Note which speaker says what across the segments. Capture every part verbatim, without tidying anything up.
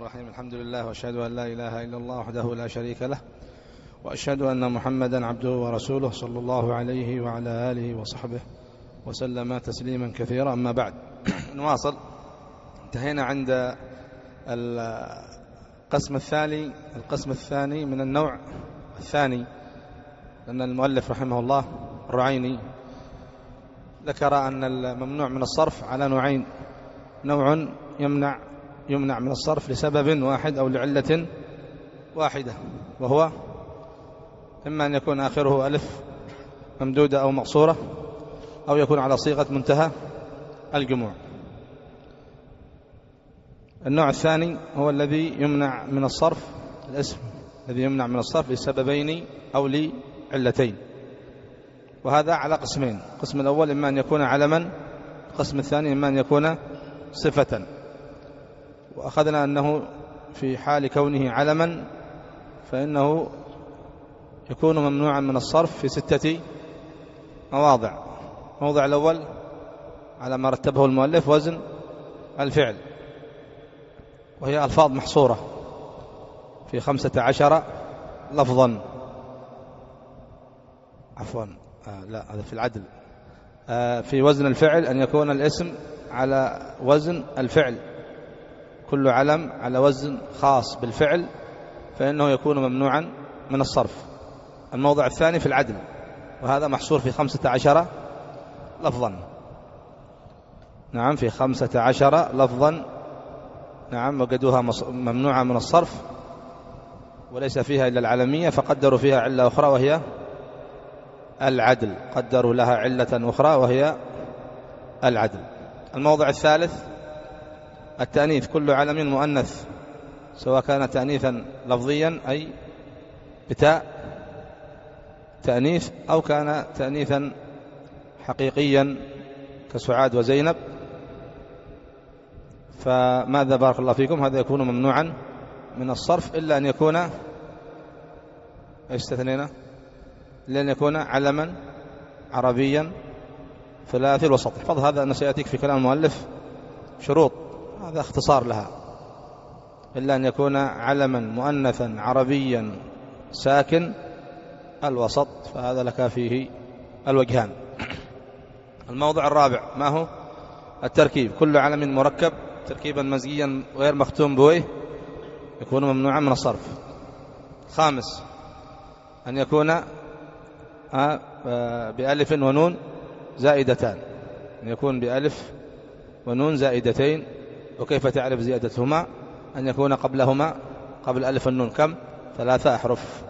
Speaker 1: الرحيم. الحمد لله وأشهد أن لا إله إلا الله وحده لا شريك له، وأشهد أن محمدا عبده ورسوله صلى الله عليه وعلى آله وصحبه وسلم تسليما كثيرا. أما بعد، نواصل. انتهينا عند القسم الثاني القسم الثاني من النوع الثاني، لأن المؤلف رحمه الله الرعيني ذكر أن الممنوع من الصرف على نوعين: نوع يمنع يمنع من الصرف لسبب واحد أو لعلة واحدة، وهو إما أن يكون آخره ألف ممدودة أو مقصورة، أو يكون على صيغة منتهى الجموع. النوع الثاني هو الذي يمنع من الصرف، الاسم الذي يمنع من الصرف لسببين أو لعلتين، وهذا على قسمين: القسم الأول إما أن يكون علما، القسم الثاني إما أن يكون صفة. وأخذنا أنه في حال كونه علما فإنه يكون ممنوعا من الصرف في ستة مواضع. الموضع الأول على ما رتبه المؤلف وزن الفعل، وهي ألفاظ محصورة في خمسة عشر لفظا. عفوا آه لا هذا في العدل. آه في وزن الفعل أن يكون الاسم على وزن الفعل، كل علم على وزن خاص بالفعل فإنه يكون ممنوعا من الصرف. الموضع الثاني في العدل، وهذا محصور في خمسة عشر لفظا. نعم، في خمسة عشر لفظا. نعم، وجدوها ممنوعة من الصرف وليس فيها إلا العلمية، فقدروا فيها علة أخرى وهي العدل، قدروا لها علة أخرى وهي العدل. الموضع الثالث التأنيث: كل علم مؤنث سواء كان تأنيثا لفظيا أي بتاء تأنيث، أو كان تأنيثا حقيقيا كسعاد وزينب، فماذا بارك الله فيكم؟ هذا يكون ممنوعا من الصرف إلا أن يكون استثنينا إلا أن يكون علما عربيا ثلاثي الوسط. احفظ هذا أن سيأتيك في كلام المؤلف شروط، هذا اختصار لها: إلا أن يكون علما مؤنثا عربيا ساكن الوسط، فهذا لك فيه الوجهان. الموضع الرابع ما هو؟ التركيب: كل علم مركب تركيبا مزجيا غير مختوم بويه يكون ممنوعا من الصرف. خامس أن يكون بألف ونون زائدتان، أن يكون بألف ونون زائدتين. وكيف تعرف زيادتهما؟ أن يكون قبلهما قبل ألف النون كم؟ ثلاثة أحرف.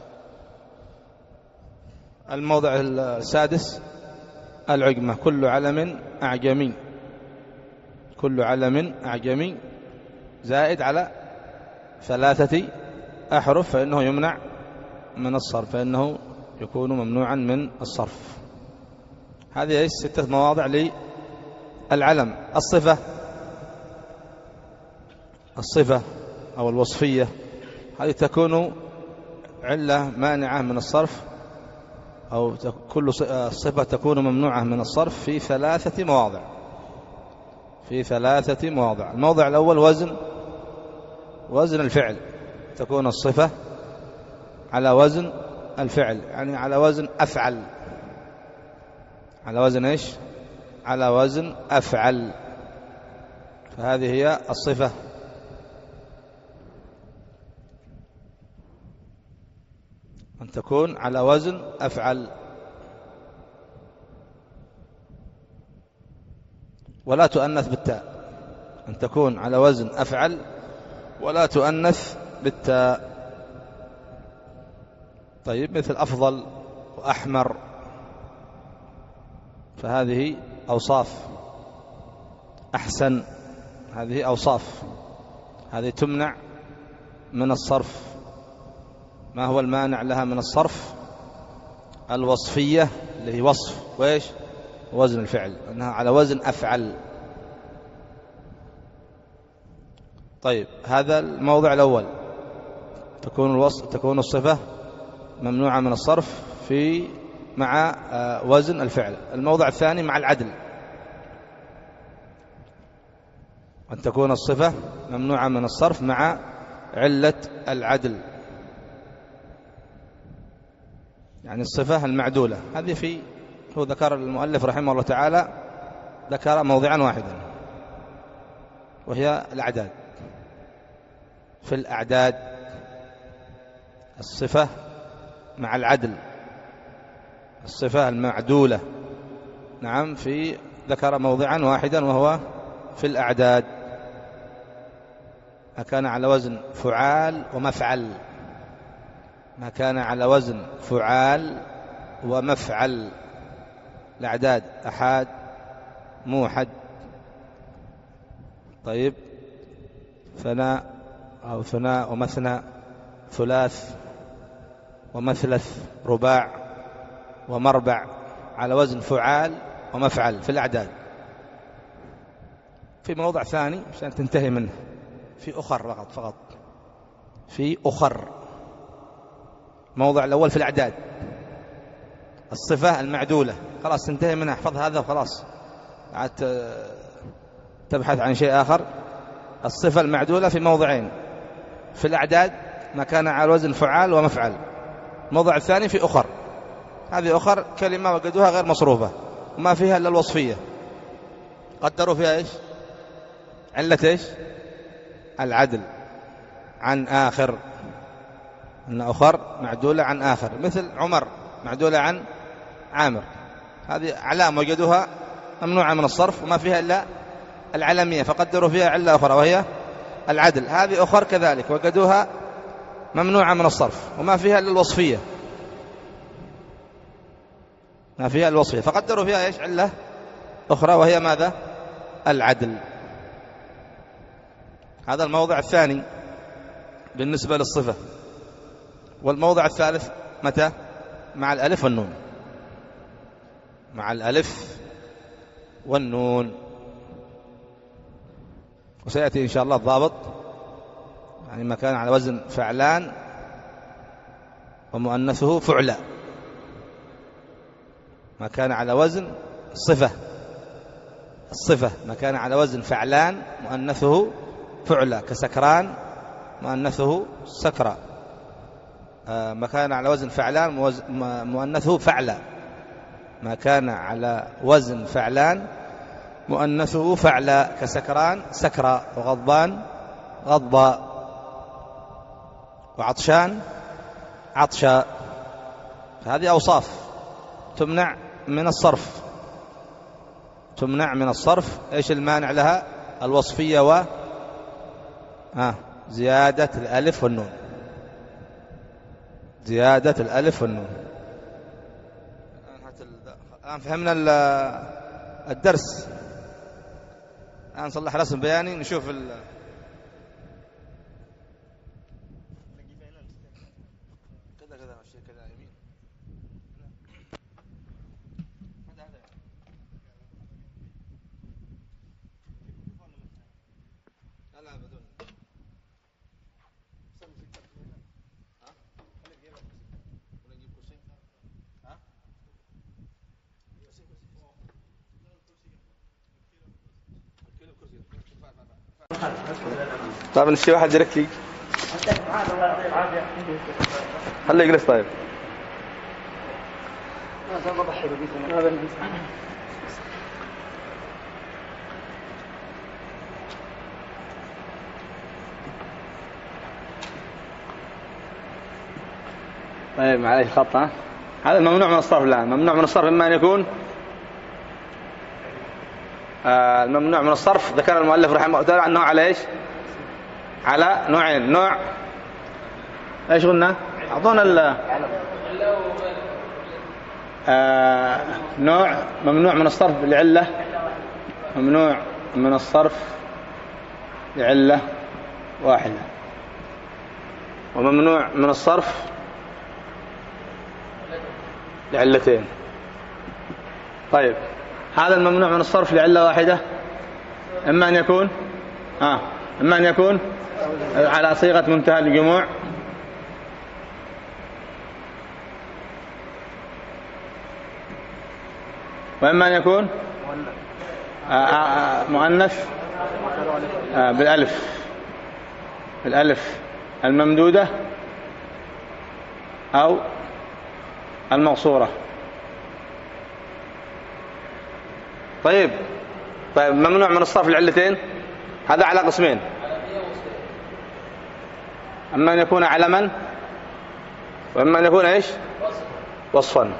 Speaker 1: الموضع السادس العجمة: كل علم أعجمي، كل علم أعجمي زائد على ثلاثة أحرف فإنه يمنع من الصرف، فإنه يكون ممنوعا من الصرف. هذه ستة مواضع للعلم. الصفة الصفة أو الوصفية هذه تكون علة مانعة من الصرف، أو كل صفة تكون ممنوعة من الصرف في ثلاثة مواضع في ثلاثة مواضع. الموضع الأول وزن وزن الفعل، تكون الصفة على وزن الفعل، يعني على وزن أفعل. على وزن إيش؟ على وزن أفعل، فهذه هي الصفة. أن تكون على وزن أفعل، ولا تؤنث بالتاء. أن تكون على وزن أفعل ولا تؤنث بالتاء. طيب، مثل أفضل وأحمر، فهذه أوصاف. أحسن، هذه أوصاف، هذه تمنع من الصرف. ما هو المانع لها من الصرف؟ الوصفية، اللي هي وصف وإيش؟ وزن الفعل، أنها على وزن أفعل. طيب، هذا الموضع الأول، تكون الوصف تكون الصفة ممنوعة من الصرف في مع وزن الفعل. الموضع الثاني مع العدل. أن تكون الصفة ممنوعة من الصرف مع علة العدل، يعني الصفة المعدولة. هذه في هو ذكر المؤلف رحمه الله تعالى ذكر موضعا واحدا وهي الأعداد. في الأعداد الصفة مع العدل، الصفة المعدولة، نعم، في ذكر موضعا واحدا وهو في الأعداد. ما كان على وزن فعال ومفعل، ما كان على وزن فعال ومفعل، الأعداد أحاد موحد. طيب، ثناء أو ثناء ومثنى، ثلاث ومثلث، رباع ومربع، على وزن فعال ومفعل في الأعداد. في موضع ثاني عشان تنتهي منه، في أخر فقط فقط في أخر. موضع الأول في الأعداد الصفة المعدولة، خلاص تنتهي منها، احفظ هذا وخلاص، عاد تبحث عن شيء آخر. الصفة المعدولة في موضعين، في الأعداد ما كان على وزن فعال ومفعل. الموضع الثاني في أخر. هذه أخر كلمة وجدوها غير مصروفة وما فيها إلا الوصفية، قدروا فيها إيش؟ علة إيش؟ العدل عن آخر، أن أخر معدولة عن آخر، مثل عمر معدولة عن عامر. هذه علامة وجدوها ممنوعة من الصرف وما فيها إلا العلمية، فقدروا فيها علة أخرى وهي العدل. هذه أخر كذلك وجدوها ممنوعة من الصرف وما فيها إلا الوصفية، ما فيها الوصفية، فقدروا فيها إيش؟ علة أخرى وهي ماذا؟ العدل. هذا الموضع الثاني بالنسبة للصفة. والموضع الثالث متى؟ مع الألف والنون، مع الألف والنون. وسيأتي إن شاء الله الضابط، يعني ما كان على وزن فعلان ومؤنثه فعلا، ما كان على وزن صفة، الصفة ما كان على وزن فعلان مؤنثه فعلا، كسكران مؤنثه سكرا. آه ما كان على وزن فعلان مؤنثه فعلا، ما كان على وزن فعلان مؤنثه فعلا، كسكران سكرا، وغضبان غضبا، وعطشان عطشا. هذه أوصاف تمنع من الصرف، تمنع من الصرف. إيش المانع لها؟ الوصفية و آه زيادة الألف والنون، زيادة الألف والنون. الآن فهمنا الدرس، الآن نصلح رسم بياني نشوف ال كذا كذا ماشي كذا يمين. لا لا بدون. ها؟ ولا نجيب كرسي؟ ها؟ طيب نشي واحد ديركتلي، خليه يجلس. طيب طيب معليش خط. ها هذا الممنوع من الصرف الآن. ممنوع من الصرف إما أن يكون آه الممنوع من الصرف ذكر المؤلف رحمه الله تعالى أنه على إيش؟ على نوعين. نوع إيش قلنا؟ أعطونا ال آه نوع ممنوع من الصرف لعلة، ممنوع من الصرف لعلة واحدة، وممنوع من الصرف لعلتين. طيب هذا الممنوع من الصرف لعلة واحدة إما أن يكون آه إما أن يكون على صيغة منتهى الجموع، وإما أن يكون آه آه مؤنث آه بالألف، بالألف الممدودة أو المقصورة. طيب طيب ممنوع من الصرف العلتين، هذا على قسمين: أما أن يكون علما، وأما أن يكون إيش؟ وصفا.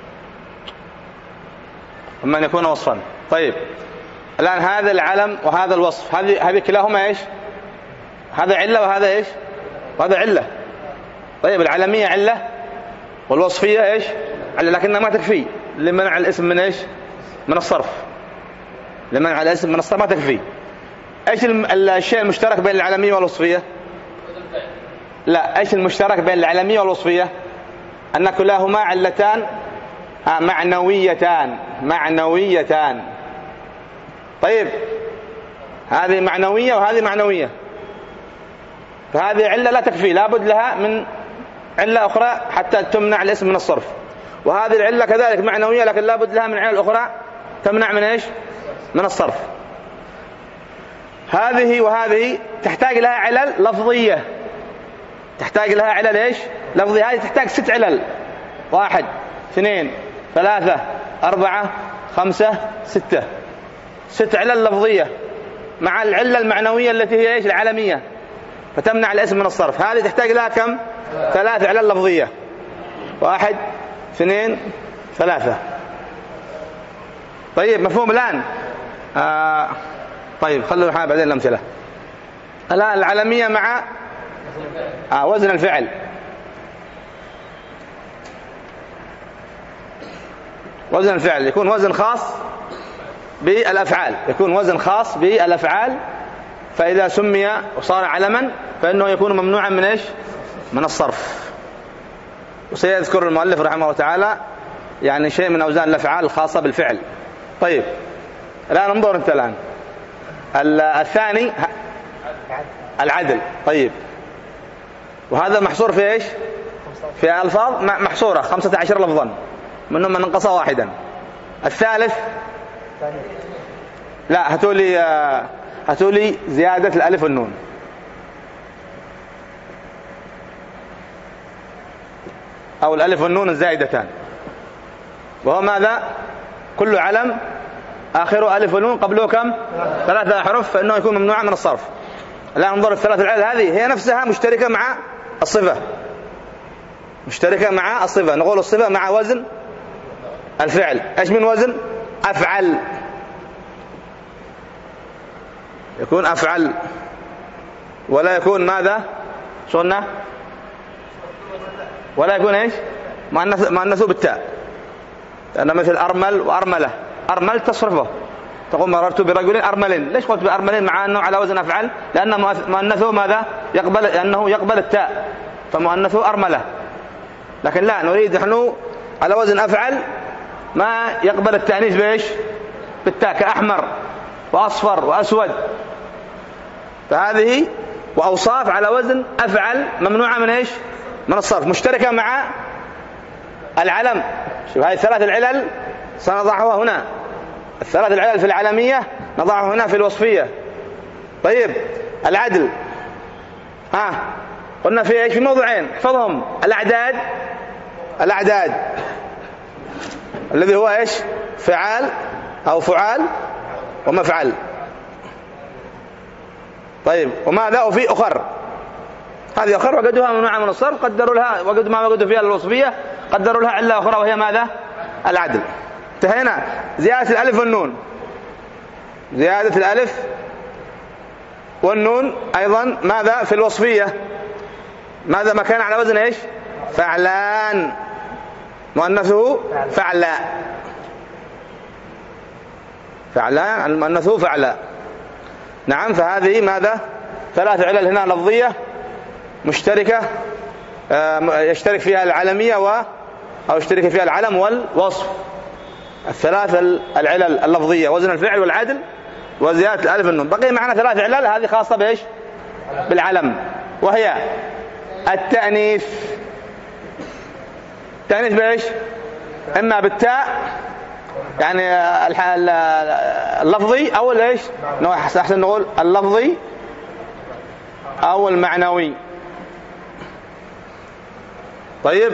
Speaker 1: أما أن يكون وصفا. طيب الآن هذا العلم وهذا الوصف، هذه هذه كلاهما إيش؟ هذا علة وهذا إيش؟ وهذا علة. طيب العلمية علة والوصفية إيش؟ علة، لكنها ما تكفي لمنع الاسم من إيش؟ من الصرف. لمنع الاسم من الصرف ما تكفي. إيش الشيء المشترك بين العلمية والوصفية؟ لا، إيش المشترك بين العلمية والوصفية؟ أن كلاهما علتان معنويتان. معنويتان. طيب هذه معنوية وهذه معنوية، فهذه علة لا تكفي، لابد لها من علة أخرى حتى تمنع الاسم من الصرف. وهذه العلة كذلك معنوية، لكن لابد لها من علة أخرى تمنع من إيش؟ من الصرف. هذه وهذه تحتاج لها علل لفظية، تحتاج لها علل إيش؟ لفظية. هذه تحتاج ست علل: واحد، اثنين، ثلاثة، أربعة، خمسة، ستة. ست علل لفظية مع العلة المعنوية التي هي إيش؟ العلمية، فتمنع الاسم من الصرف. هذه تحتاج لها كم؟ ثلاث علل لفظية: واحد، اثنين، ثلاثة. طيب مفهوم الآن؟ آه طيب خلوا حاجة بعدين الأمثلة. الآن العلمية مع آه وزن الفعل. وزن الفعل يكون وزن خاص بالأفعال، يكون وزن خاص بالأفعال، فإذا سمي وصار علما فإنه يكون ممنوعا من إيش؟ من الصرف. وسيذكر المؤلف رحمه الله تعالى يعني شيء من أوزان الأفعال الخاصة بالفعل. طيب الآن انظر أنت الآن الثاني العدل. طيب وهذا محصور في إيش؟ في ألفاظ محصورة خمسة عشر لفظا، منهم من انقص واحدا. الثالث لا، هاتوا لي هاتوا لي زيادة الألف والنون. أو الألف والنون الزائدتان، وهو ماذا؟ كل علم آخره ألف ونون قبله كم؟ ثلاثة أحرف، فإنه يكون ممنوعا من الصرف. الآن انظر الثلاث العلل هذه هي نفسها مشتركة مع الصفة، مشتركة مع الصفة. نقول الصفة مع وزن الفعل. إيش من وزن؟ أفعل. يكون أفعل ولا يكون ماذا؟ شو قلنا؟ ولا يكون إيش؟ مؤنث بالتاء، لأن مثل أرمل وأرملة. أرمل تصرفه، تقول مررت برجل أرمل. ليش قلت بأرمل مع أنه على وزن أفعل؟ لأن مؤنثه ماذا؟ يقبل، لأنه يقبل التاء، فمؤنثه أرملة. لكن لا، نريد نحن على وزن أفعل ما يقبل التأنيث بإيش؟ بالتاء، كأحمر وأصفر وأسود. فهذه وأوصاف على وزن أفعل ممنوعة من إيش؟ من الصرف، مشتركة مع العلم. شوف هذه الثلاث العلل سنضعها هنا، الثلاث العلل في العلمية نضعها هنا في الوصفية. طيب العدل ها قلنا في إيش؟ في موضوعين احفظهم: الأعداد، الأعداد الذي هو إيش؟ فعال أو فعال ومفعل. طيب وماذا؟ وفي أخر. هذه أخر وجدوها ممنوعة من الصرف، قدروا لها وجد ما وجدوا فيها الوصفية، قدروا لها علة أخرى وهي ماذا؟ العدل. انتهينا. زيادة الألف والنون، زيادة الألف والنون أيضا ماذا؟ في الوصفية ماذا؟ مكان على وزن إيش؟ فعلان، مؤنثه فعلاء. فعلان مؤنثه فعلاء. نعم. فهذه ماذا؟ ثلاث علل هنا لفظية مشتركة، يشترك فيها العلمية و أو يشترك فيها العلم والوصف. الثلاث العلل اللفظية: وزن الفعل والعدل وزيادة الألف والنون. بقي معنا ثلاث علل، هذه خاصة بإيش؟ بالعلم، وهي التأنيث. التأنيث بإيش؟ إما بالتاء
Speaker 2: يعني اللفظي أو إيش؟ أحسن نقول اللفظي أو المعنوي. طيب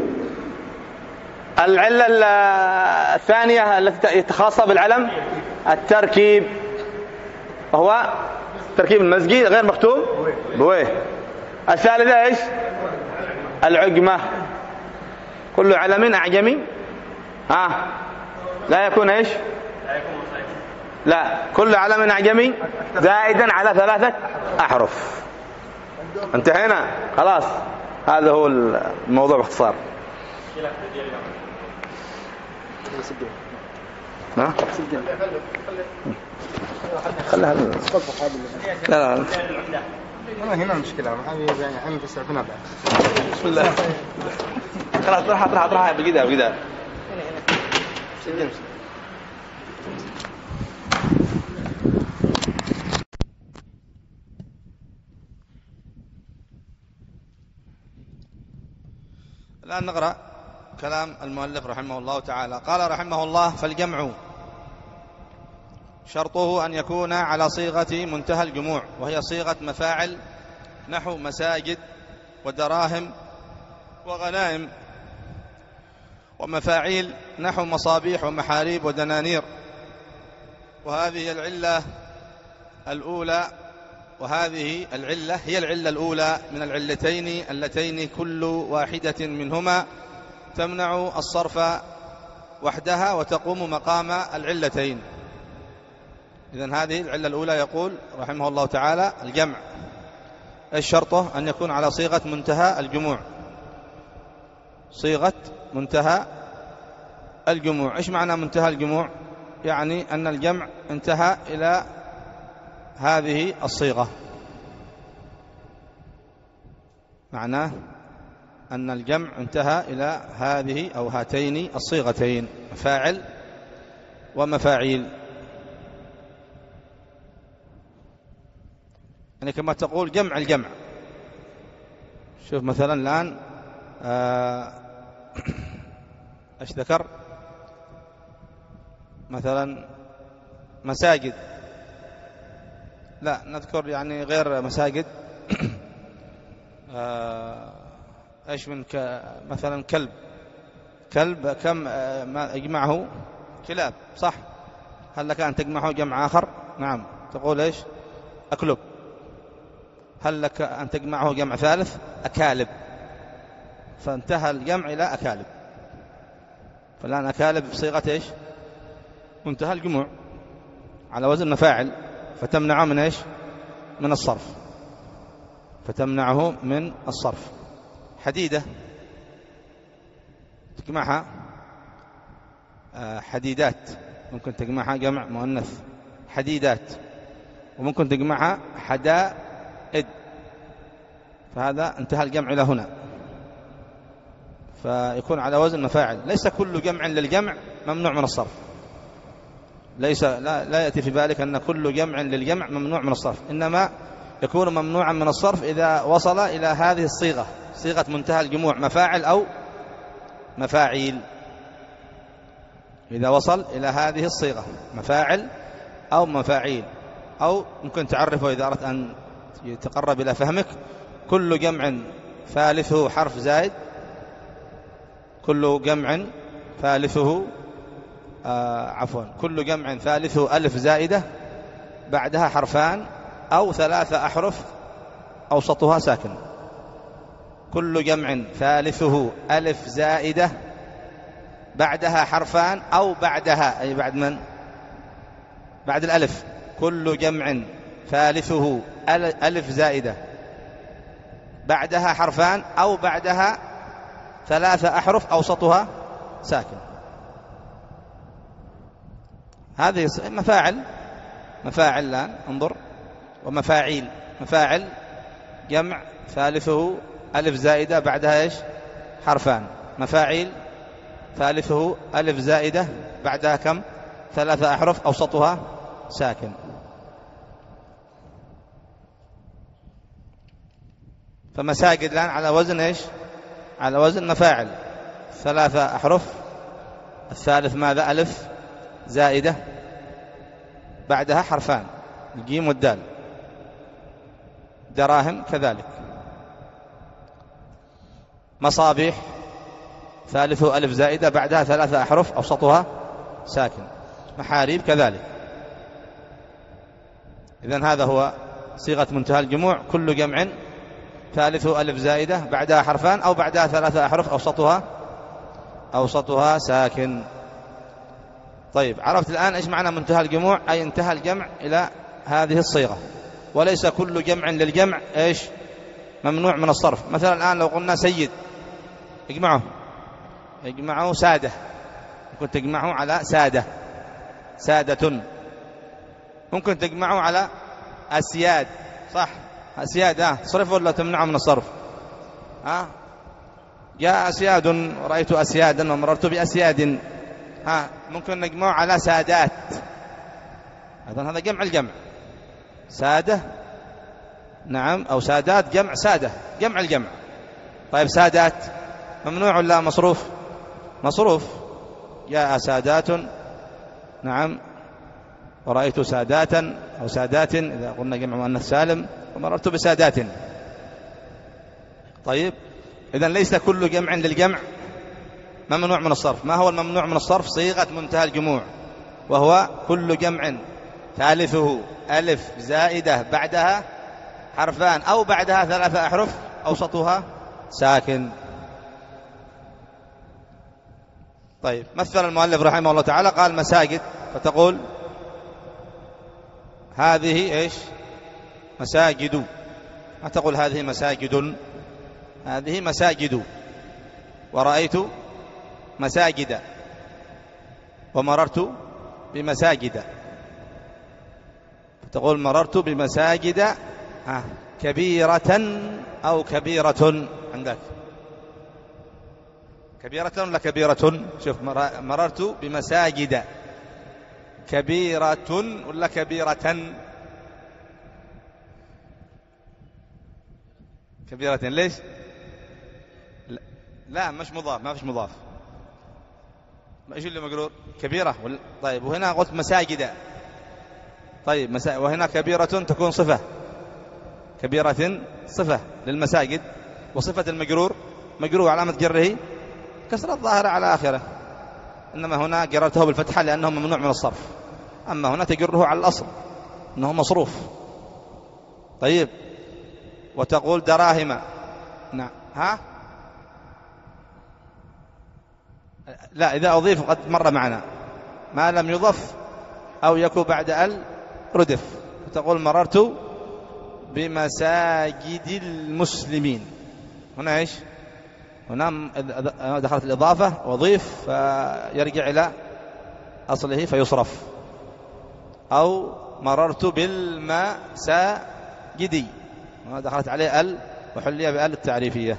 Speaker 2: العلة الثانية التي خاصة بالعلم التركيب، وهو تركيب المزجي غير مختوم بويه. الثالثة إيش؟ العجمة. كل علم أعجمي ها آه. لا يكون إيش؟ لا، كل علم أعجمي زائدا على ثلاثة أحرف. انتهينا خلاص. هذا هو الموضوع باختصار. ها؟ خلها لا لا
Speaker 3: ما هنا المشكلة يعني احنا تسعفنا بعد.
Speaker 2: بسم الله. خلاص راح راح راح بقيدها بقيدها.
Speaker 1: الآن نقرأ كلام المؤلف رحمه الله تعالى. قال رحمه الله: فالجمع شرطه أن يكون على صيغة منتهى الجموع، وهي صيغة مفاعل نحو مساجد ودراهم وغنائم، ومفاعيل نحو مصابيح ومحاريب ودنانير. وهذه العلة الأولى وهذه العلة هي العلة الأولى من العلتين اللتين كل واحدة منهما تمنع الصرف وحدها وتقوم مقام العلتين. إذن هذه العلة الأولى يقول رحمه الله تعالى: الجمع إيش شرطه؟ أن يكون على صيغة منتهى الجموع. صيغة منتهى الجموع. إيش معنى منتهى الجموع؟ يعني أن الجمع انتهى إلى هذه الصيغة. معناه أن الجمع انتهى إلى هذه أو هاتين الصيغتين، فاعل ومفاعيل. يعني كما تقول جمع الجمع. شوف مثلا الآن آه ايش ذكر؟ مثلا مساجد، لا نذكر يعني غير مساجد. آه ايش من ك... مثلا كلب. كلب كم آه ما يجمعه؟ كلاب، صح؟ هل لك أن تجمعه جمع آخر؟ نعم، تقول ايش؟ أكلب. هل لك أن تجمعه جمع ثالث؟ أكالب. فانتهى الجمع إلى أكالب. فالآن أكالب بصيغة ايش؟ منتهى الجموع على وزن مفاعل، فتمنعه من ايش؟ من الصرف. فتمنعه من الصرف. حديدة تجمعها حديدات، ممكن تجمعها جمع مؤنث حديدات، وممكن تجمعها حدائد. فهذا انتهى الجمع إلى هنا، فيكون على وزن مفاعل. ليس كل جمع للجمع ممنوع من الصرف. ليس لا, لا يأتي في بالك أن كل جمع للجمع ممنوع من الصرف، إنما يكون ممنوعا من الصرف إذا وصل إلى هذه الصيغة، صيغة منتهى الجموع، مفاعل أو مفاعيل. إذا وصل إلى هذه الصيغة مفاعل أو مفاعيل. أو ممكن تعرفه إذا أردت أن يتقرب إلى فهمك: كل جمع ثالثه حرف زائد، كل جمع ثالثه آه عفوا كل جمع ثالثه ألف زائدة بعدها حرفان أو ثلاثة أحرف أوسطها ساكن. كل جمع ثالثه ألف زائدة بعدها حرفان أو بعدها، أي بعد من؟ بعد الألف. كل جمع ثالثه ألف زائدة بعدها حرفان أو بعدها ثلاثة أحرف أوسطها ساكن. هذه مفاعل. مفاعل الآن انظر، ومفاعيل. مفاعل جمع ثالثه ألف زائدة بعدها إيش؟ حرفان. مفاعيل ثالثه ألف زائدة بعدها كم؟ ثلاثة أحرف أوسطها ساكن. فمساجد الآن على وزن إيش؟ على وزن مفاعل، ثلاثة أحرف الثالث ماذا؟ ألف زائدة بعدها حرفان الجيم والدال. دراهم كذلك. مصابيح ثالثه ألف زائدة بعدها ثلاثة أحرف أوسطها ساكن. محاريب كذلك. إذن هذا هو صيغة منتهى الجموع، كل جمع ثالثه ألف زائدة بعدها حرفان أو بعدها ثلاثة أحرف أوسطها أوسطها ساكن. طيب عرفت الآن إيش معنى منتهى الجموع؟ أي انتهى الجمع إلى هذه الصيغة، وليس كل جمع للجمع إيش ممنوع من الصرف. مثلا الآن لو قلنا سيد اجمعه اجمعه سادة، ممكن تجمعه على سادة سادة، ممكن تجمعه على أسياد، صح؟ أسياد ها تصرف ولا تمنعه من الصرف؟ ها جاء أسياد ورأيت أسيادا ومررت بأسياد، ها ممكن نجمعه على سادات. إذن هذا جمع الجمع سادة، نعم، أو سادات جمع سادة جمع الجمع. طيب سادات ممنوع ولا مصروف؟ مصروف. جاء سادات، نعم، ورأيت ساداتا أو سادات إذا قلنا جمع مؤنث سالم، ومررت بسادات. طيب إذن ليس كل جمع للجمع ممنوع من الصرف. ما هو الممنوع من الصرف؟ صيغة منتهى الجموع، وهو كل جمع ثالثه ألف زائدة بعدها حرفان أو بعدها ثلاثة أحرف أوسطها ساكن. طيب مثل المؤلف رحمه الله تعالى قال مساجد، فتقول هذه إيش؟ مساجد. ما تقول هذه مساجد، هذه مساجد. ورأيت مساجد ومررت بمساجد، تقول مررت بمساجد كبيرة أو كبيرة. عندك كبيرة ولا كبيرة؟ شوف مررت بمساجد كبيرة ولا كبيرة؟ كبيرة. ليش؟ لا مش مضاف، ما فيش مضاف. ايش اللي مقرور؟ كبيرة. طيب وهنا قلت مساجد. طيب مسا... وهنا كبيرة تكون صفة، كبيرة صفة للمساجد، وصفة المجرور مجرور علامة جره كسرة الظاهرة على آخره، إنما هنا جررته بالفتحة لأنه ممنوع من الصرف، أما هنا تجره على الأصل أنه مصروف. طيب وتقول دراهم. نعم. ها لا، إذا أضيف قد مر معنا ما لم يضف أو يكون بعد ال ردف. تقول مررت بمساجد المسلمين. هنا إيش؟ هنا دخلت الإضافة وضيف فيرجع إلى أصله فيصرف. أو مررت بالمساجد، دخلت عليه ال وحلي بال التعريفية.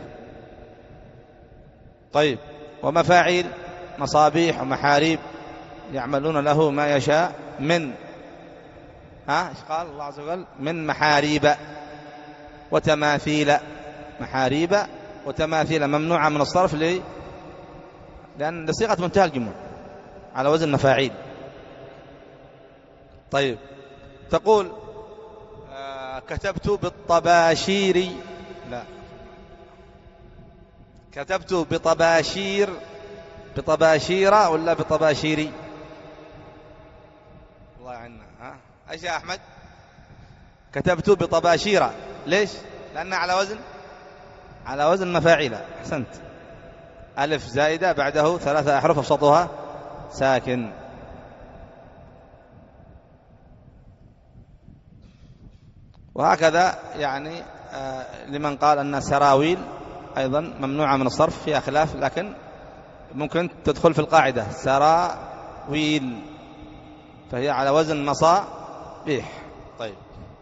Speaker 1: طيب ومفاعيل مصابيح ومحاريب يعملون له ما يشاء من، ها ايش قال الله عز وجل؟ من محاريب وتماثيل. محاريب وتماثيل ممنوعة من الصرف ليه؟ لأن صيغة منتهى الجموع على وزن مفاعيل. طيب تقول آه كتبت بالطباشير، لا كتبت بطباشير، بطباشير ولا بطباشيري؟ الله عنا. ها ايش يا احمد؟ كتبت بطباشير. ليش؟ لأنها على وزن على وزن مفاعيل. احسنت. ألف زائدة بعده ثلاثة أحرف أوسطها ساكن. وهكذا يعني آه لمن قال أن سراويل أيضا ممنوعة من الصرف، فيها خلاف، لكن ممكن تدخل في القاعدة سراويل، فهي على وزن مصابيح. طيب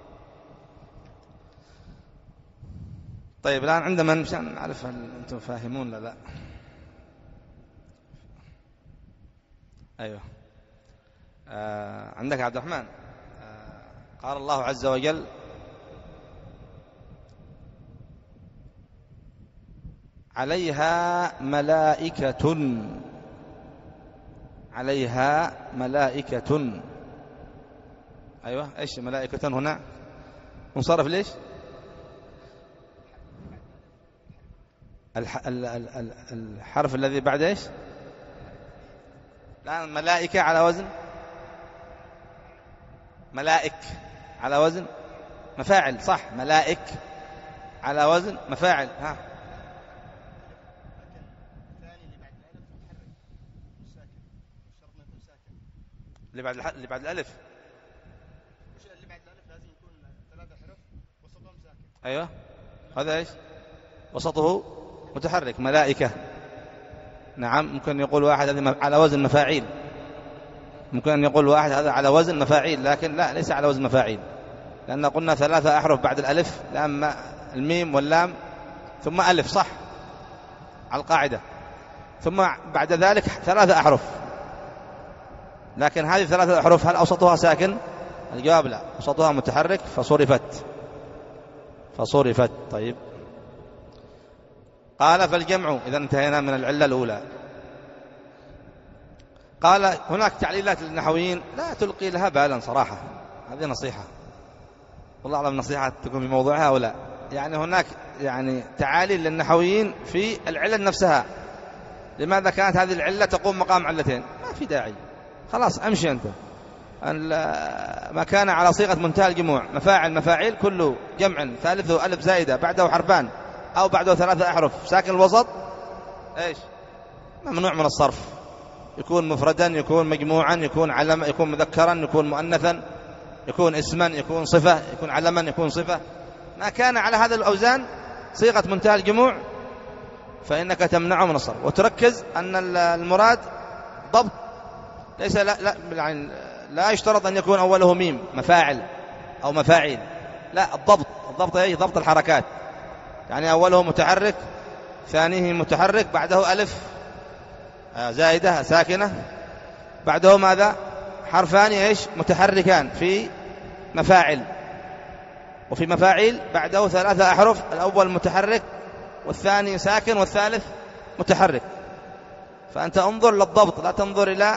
Speaker 1: طيب الآن عندما مشان نعرف هل أنتم فاهمون لا لا. أيوة آه عندك عبد الرحمن. آه قال الله عز وجل عليها ملائكة عليها ملائكة. أيوة، إيش ملائكة هنا منصرف ليش؟ الح... ال... ال... ال... الحرف الذي بعد إيش؟ الآن ملائكة على وزن ملائك، على وزن مفاعل، صح؟ ملائك على وزن مفاعل. ها، اللي بعد اللي بعد الألف،
Speaker 3: اللي بعد الألف لازم يكون ثلاثة حروف وسطهم ساكن.
Speaker 1: أيوة، هذا إيش؟ وسطه متحرك، ملائكة. نعم، ممكن يقول واحد هذا على وزن مفاعيل، ممكن أن يقول واحد هذا على وزن مفاعيل، لكن لا، ليس على وزن مفاعيل، لأن قلنا ثلاثة أحرف بعد الألف، لام الميم واللام ثم ألف، صح؟ على القاعدة. ثم بعد ذلك ثلاثة أحرف، لكن هذه ثلاثة أحرف هل أوسطها ساكن؟ الجواب لا، أوسطها متحرك فصرفت فصرفت. طيب، قال فالجمع. إذا انتهينا من العلة الأولى. قال هناك تعليلات للنحويين لا تلقي لها بالا صراحة، هذه نصيحة، والله أعلم نصيحة تكون في موضوعها أو لا. يعني هناك يعني تعاليل للنحويين في العلة نفسها. لماذا كانت هذه العلة تقوم مقام علتين؟ ما في داعي، خلاص امشي أنت. ما كان على صيغة منتهى الجموع، مفاعل مفاعيل، كله جمع ثالثه ألف زائدة بعده حرفان أو بعده ثلاثة أحرف ساكن الوسط، إيش؟ ممنوع من الصرف. يكون مفردا، يكون مجموعا، يكون علما، يكون مذكرا، يكون مؤنثا، يكون اسما، يكون صفة، يكون علما، يكون صفة. ما كان على هذا الأوزان صيغة منتهى الجموع فإنك تمنعه من الصرف. وتركز أن المراد ضبط، ليس لا لا يعني لا يشترط أن يكون أوله ميم مفاعل أو مفاعيل، لا، الضبط الضبط أي ضبط الحركات. يعني أوله متحرك، ثانيه متحرك، بعده ألف زائدة ساكنة، بعده ماذا؟ حرفان ايش؟ متحركان في مفاعل. وفي مفاعيل بعده ثلاثة أحرف، الأول متحرك والثاني ساكن والثالث متحرك. فأنت انظر للضبط، لا تنظر إلى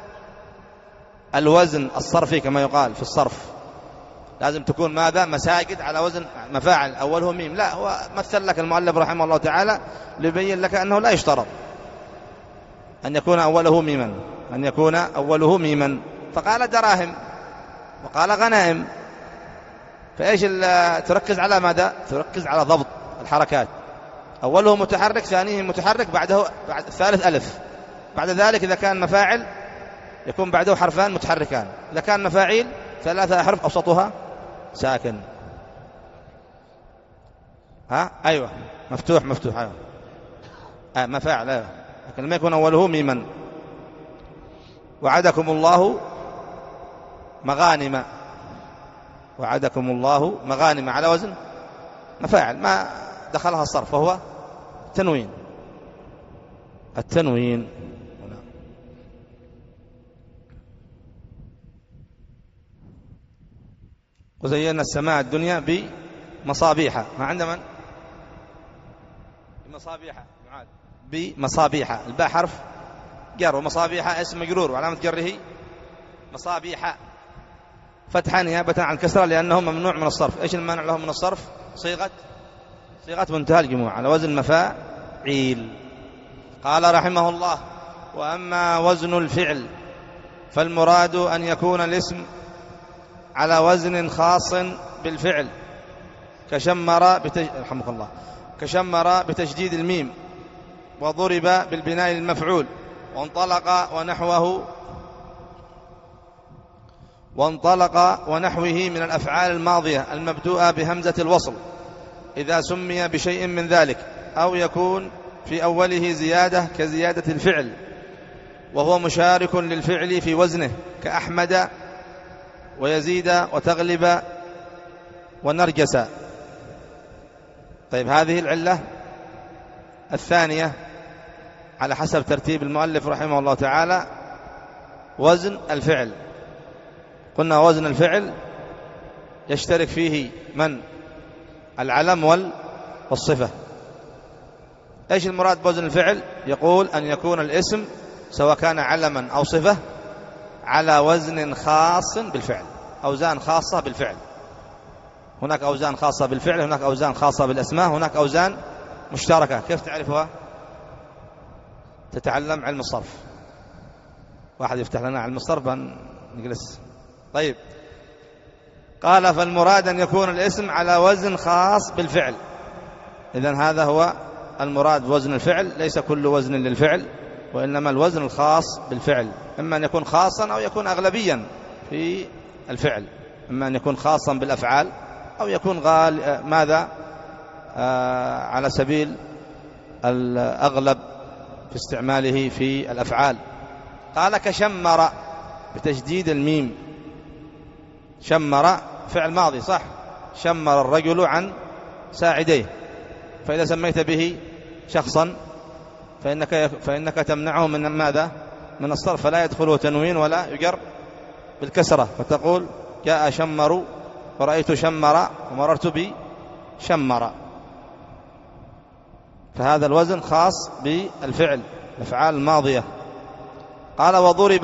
Speaker 1: الوزن الصرفي كما يقال في الصرف. لازم تكون ماذا؟ مساجد على وزن مفاعل أوله ميم. لا، هو مثل لك المؤلف رحمه الله تعالى ليبين لك أنه لا يشترط أن يكون أوله ميما، أن يكون أوله ميما. فقال دراهم وقال غنائم. فإيش تركز على ماذا؟ تركز على ضبط الحركات. أوله متحرك، ثانيه متحرك، بعده بعد الثالث ألف. بعد ذلك إذا كان مفاعل يكون بعده حرفان متحركان، إذا كان مفاعيل ثلاثة أحرف أوسطها ساكن. ها، أيوة، مفتوح مفتوح، أيوة. آه مفاعل، أيوة، لكن لما يكون أوله ميما. وعدكم الله مغانم، وعدكم الله مغانم على وزن مفاعل، ما دخلها الصرف، وهو التنوين التنوين وزينا السماء الدنيا بمصابيح. ما عند من؟ بمصابيح، معاذ، بمصابيح. الباء حرف جر، ومصابيح اسم مجرور، وعلامة جره مصابيح فتحا نيابة عن كسرة، لأنه ممنوع من الصرف. إيش المانع له من الصرف؟ صيغة صيغة منتهى الجموع على وزن مفاعيل. قال رحمه الله: وأما وزن الفعل فالمراد أن يكون الاسم على وزن خاص بالفعل، كشمر بتج... رحمك الله كشمر بتشديد الميم، وضرب بالبناء للمفعول، وانطلق ونحوه وانطلق ونحوه من الأفعال الماضية المبدوءة بهمزة الوصل إذا سمي بشيء من ذلك، أو يكون في أوله زيادة كزيادة الفعل، وهو مشارك للفعل في وزنه، كأحمد ويزيد وتغلب ونرجس. طيب، هذه العلة الثانية على حسب ترتيب المؤلف رحمه الله تعالى وزن الفعل. قلنا وزن الفعل يشترك فيه من؟ العلم والصفة. ايش المراد بوزن الفعل؟ يقول أن يكون الاسم سواء كان علما أو صفة على وزن خاص بالفعل، أوزان خاصة بالفعل. هناك أوزان خاصة بالفعل، هناك أوزان خاصة بالأسماء، هناك أوزان مشتركة. كيف تعرفها؟ تتعلم علم الصرف. واحد يفتح لنا علم الصرف نجلس. طيب، قال فالمراد أن يكون الاسم على وزن خاص بالفعل. إذن هذا هو المراد بوزن الفعل، ليس كل وزن للفعل، وإنما الوزن الخاص بالفعل، إما أن يكون خاصا أو يكون أغلبيا في الفعل، إما أن يكون خاصا بالأفعال أو يكون غال ماذا آه على سبيل الأغلب في استعماله في الأفعال. قال كشمر بتشديد الميم. شمر فعل ماضي صح، شمر الرجل عن ساعديه، فإذا سميت به شخصا فإنك, فإنك تمنعه من ماذا؟ من الصرف، فلا يدخله تنوين ولا يجر بالكسرة، فتقول جاء شمر ورأيت شمر ومررت بشمر. فهذا الوزن خاص بالفعل، الأفعال الماضية. قال وضرب،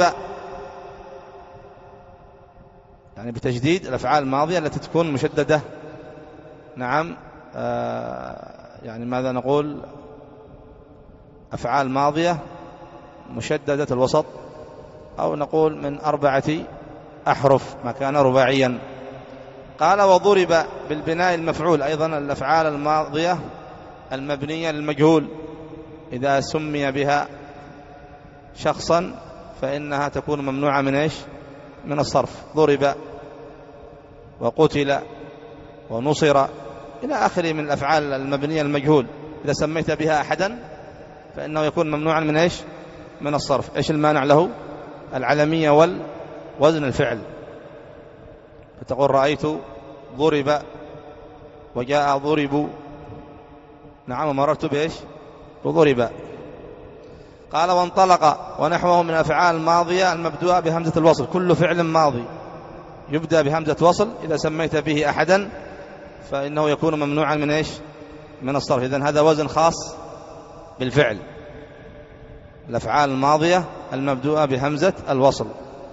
Speaker 1: يعني بتجديد الأفعال الماضية التي تكون مشددة. نعم آه يعني ماذا نقول؟ أفعال ماضية مشددة الوسط، أو نقول من أربعة أحرف ما كان رباعيا. قال وضرب بالبناء المفعول، أيضا الأفعال الماضية المبنية للمجهول إذا سمي بها شخصا فإنها تكون ممنوعة من إيش؟ من الصرف. ضرب وقتل ونصر إلى آخره من الأفعال المبنية للمجهول، إذا سميت بها أحدا فإنه يكون ممنوعا من إيش؟ من الصرف. إيش المانع له؟ العلمية والوزن الفعل. فتقول رأيت ضرب وجاء ضرب، نعم ومررت بإيش؟ وضرب. قال وانطلق ونحوه من الأفعال الماضية المبدوءة بهمزة الوصل. كل فعل ماضي يبدأ بهمزة وصل إذا سميت به أحدا فإنه يكون ممنوعا من إيش؟ من الصرف. إذن هذا وزن خاص بالفعل، الأفعال الماضية المبدوءة بهمزة الوصل.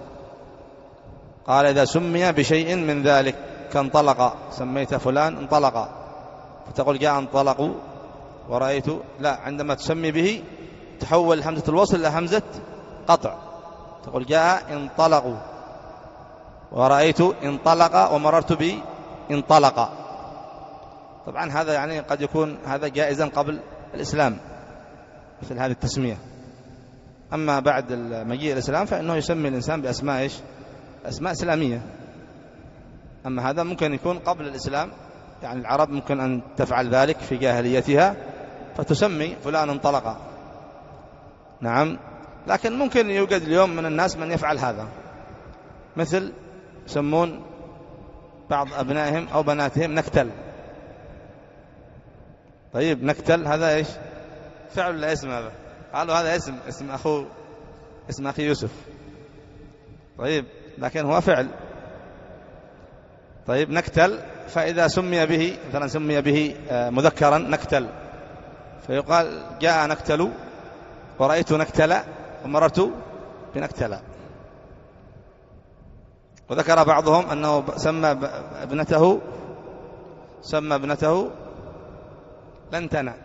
Speaker 1: قال إذا سمي بشيء من ذلك كانطلق، سميت فلان انطلق فتقول جاء انطلقوا ورأيت، لا، عندما تسمي به تحول همزة الوصل إلى همزة قطع، تقول جاء انطلقوا ورأيت انطلق ومررت بي انطلق. طبعا هذا يعني قد يكون هذا جائزا قبل الإسلام مثل هذه التسمية، أما بعد مجيء الإسلام فإنه يسمي الإنسان بأسماء إيش؟ أسماء إسلامية. أما هذا ممكن يكون قبل الإسلام، يعني العرب ممكن أن تفعل ذلك في جاهليتها فتسمي فلان انطلق. نعم، لكن ممكن يوجد اليوم من الناس من يفعل هذا، مثل يسمون بعض أبنائهم أو بناتهم نكتل. طيب نكتل هذا إيش؟ فعل ولا اسم؟ هذا قالوا هذا اسم، اسم أخو اسم أخي يوسف. طيب لكن هو فعل. طيب نكتل، فإذا سمي به مثلا سمي به مذكرا نكتل فيقال جاء نكتل ورأيت نكتل ومررت بنكتل. وذكر بعضهم أنه سمى ابنته سمى ابنته لن تنى،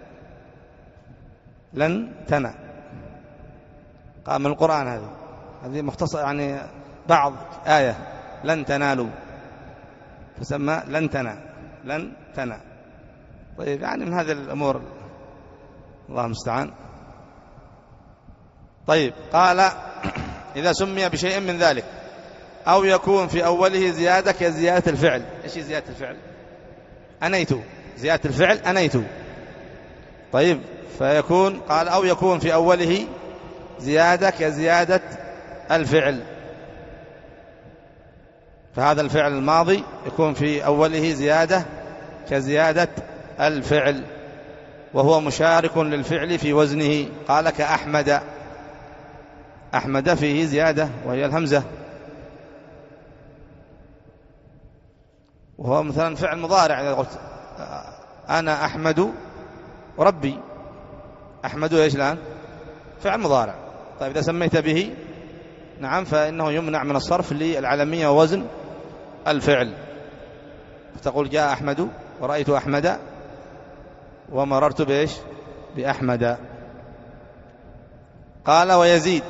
Speaker 1: لن تنى. قام من القرآن، هذه هذه مختصر يعني بعض آية لن تنالوا فسمى لن تنى، لن تنى. طيب يعني من هذه الأمور الله المستعان. طيب قال إذا سمي بشيء من ذلك أو يكون في أوله زيادة كزيادة الفعل. إيش زيادة الفعل؟ أنيت، زيادة الفعل أنيت. طيب فيكون قال أو يكون في أوله زيادة كزيادة الفعل، فهذا الفعل الماضي يكون في أوله زيادة كزيادة الفعل، وهو مشارك للفعل في وزنه. قال كأحمد، أحمد فيه زيادة وهي الهمزة، وهو مثلا فعل مضارع. إذا قلت أنا أحمد ربي، أحمد إيش الآن؟ فعل مضارع. طيب إذا سميت به نعم فإنه يمنع من الصرف للعلمية ووزن الفعل. فتقول جاء أحمد ورأيت أحمد ومررت بإيش بأحمد. قال ويزيد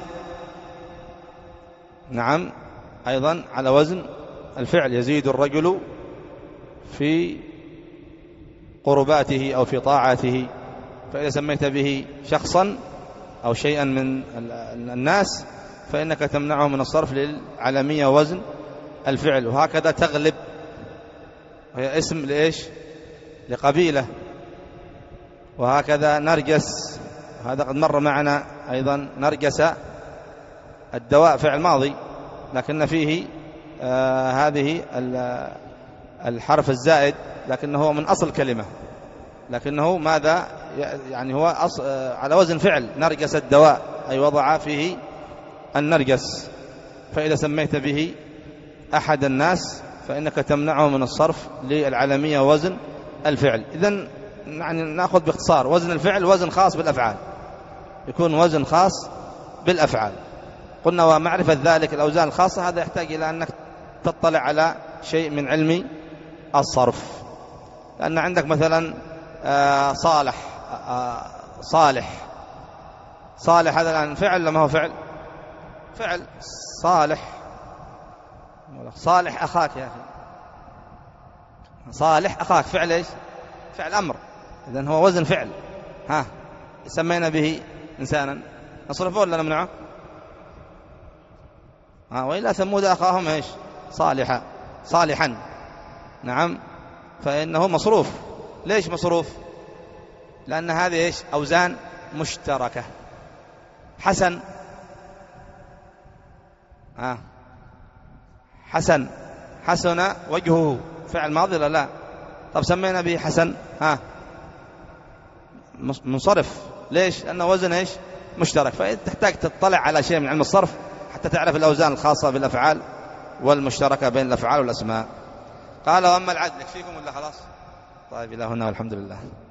Speaker 1: نعم أيضا على وزن الفعل، يزيد الرجل في قرباته أو في طاعته. فإذا سميت به شخصا أو شيئا من الناس فإنك تمنعه من الصرف للعلمية وزن الفعل. وهكذا تغلب، وهي اسم لإيش لقبيلة. وهكذا نرجس، هذا قد مر معنا أيضا، نرجس الدواء فعل ماضي لكن فيه آه هذه الحرف الزائد، لكنه هو من أصل كلمة، لكنه ماذا يعني هو أص... آه على وزن فعل، نرجس الدواء أي وضع فيه النرجس. فإذا سميت به أحد الناس فإنك تمنعه من الصرف للعلمية وزن الفعل. إذن يعني نأخذ باختصار، وزن الفعل وزن خاص بالأفعال، يكون وزن خاص بالأفعال. قلنا ومعرفة ذلك الأوزان الخاصة هذا يحتاج إلى أنك تطلع على شيء من علم الصرف. لأن عندك مثلا آه صالح آه صالح صالح هذا الآن فعل لما هو فعل فعل صالح صالح أخاك يا أخي، صالح أخاك فعل إيش فعل أمر، إذن هو وزن فعل. ها سمينا به إنسانا نصرفه ولا نمنعه؟ ها وإلى ثمود أخاهم إيش صالحا صالحا نعم، فإنه مصروف. ليش مصروف؟ لأن هذه إيش أوزان مشتركة. حسن ها حسن حسن وجهه فعل ماضي لا لا، طب سمينا به حسن ها منصرف. ليش؟ لأنه وزن إيش مشترك. فتحتاج تطلع على شيء من علم الصرف حتى تعرف الأوزان الخاصة بالأفعال والمشتركة بين الأفعال والأسماء. قال وأما العدل يكفيكم ولا خلاص؟ طيب إلى هنا والحمد لله.